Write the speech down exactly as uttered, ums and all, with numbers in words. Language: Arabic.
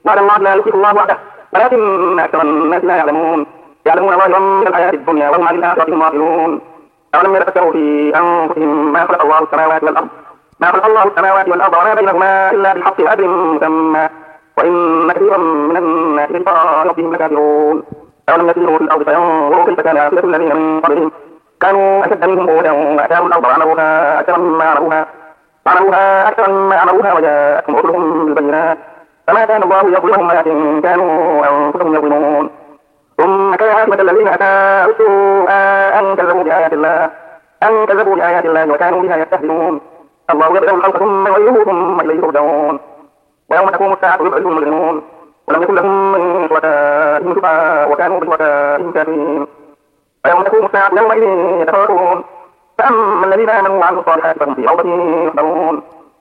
وعلى الله لا يشرك الله وحده ولكن أكثر الناس لا يعلمون يعلمون ظاهرا من الحياة الدنيا وهم عن الآخرة هم غافلون أولم يتفكروا في أنفسهم ما خلق الله السماوات والأرض ما خلق الله السماوات والأرض وما بينهما إلا بالحق وأجل مسمى وإن كثيرا من الناس بلقاء ربهم لكافرون أولم يسيروا في الأرض فينظروا كيف كان عاقبة الذين من قبلهم كانوا أشد منهم قوة وأتاهم الأرض وعمروها أكثر مما عمروها وعمروها أكثر مما عمروها وجاءتهم رسلهم بالبينات فما كان الله يظلمهم ولكن كانوا أنفسهم يظلمون ثم كان عاقبة الذين أساءوا السوء أن كذبوا بآيات الله أن كذبوا بآيات الله وكانوا بها يستهزئون الله يبدأ الخلق ثم يعيده ثم إليه ترجعون ويوم تقوم الساعة يبعثهم المجرمون ولم يكن لهم من شركائهم شفعاء وكانوا بشركائهم كافرين ويوم تقوم الساعة يومئذ يتفرقون فأما الذين آمنوا وعملوا الصالحات فهم في روضة يحبرون